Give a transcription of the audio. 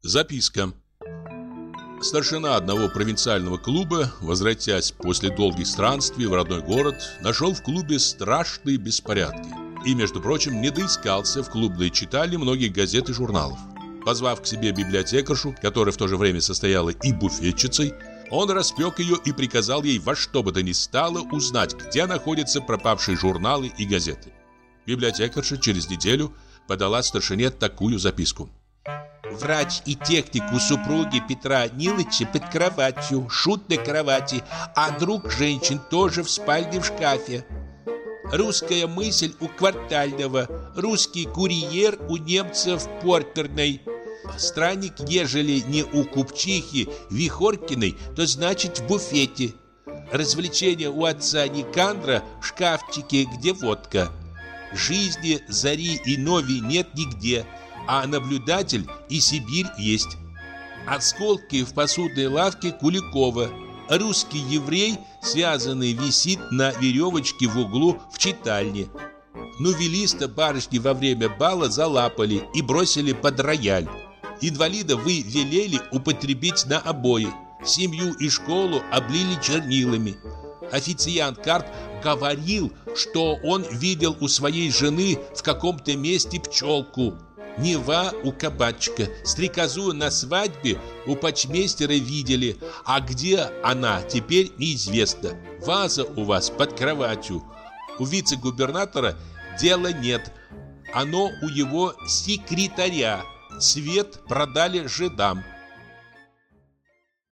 Записка. Старшина одного провинциального клуба, возвратясь после долгих странствий в родной город, нашел в клубе страшные беспорядки. И, между прочим, не доискался в клубной читальне многих газет и журналов. Позвав к себе библиотекаршу, которая в то же время состояла и буфетчицей, он распек ее и приказал ей во что бы то ни стало узнать, где находятся пропавшие журналы и газеты. Библиотекарша через неделю подала старшине такую записку. Врач и техник у супруги Петра Нилыча под кроватью, шут на кровати, а друг женщин тоже в спальне в шкафе. Русская мысль у Квартального, русский курьер у немца в Портерной. Странник, ежели не у купчихи Вихоркиной, то значит в буфете. Развлечение у отца Никандра в шкафчике, где водка. Жизни, зари и нови нет нигде, а наблюдатель и Сибирь есть. Осколки в посудной лавке Куликова. Русский еврей, связанный, висит на веревочке в углу в читальне. Нувелиста барышни во время бала залапали и бросили под рояль. Инвалида вы велели употребить на обои. Семью и школу облили чернилами. Официант Карп говорил, что он видел у своей жены в каком-то месте пчелку. Нева у кабачка, стрекозу на свадьбе у почмейстера видели, а где она, теперь неизвестно. Ваза у вас под кроватью. У вице-губернатора дела нет, оно у его секретаря. Свет продали жидам.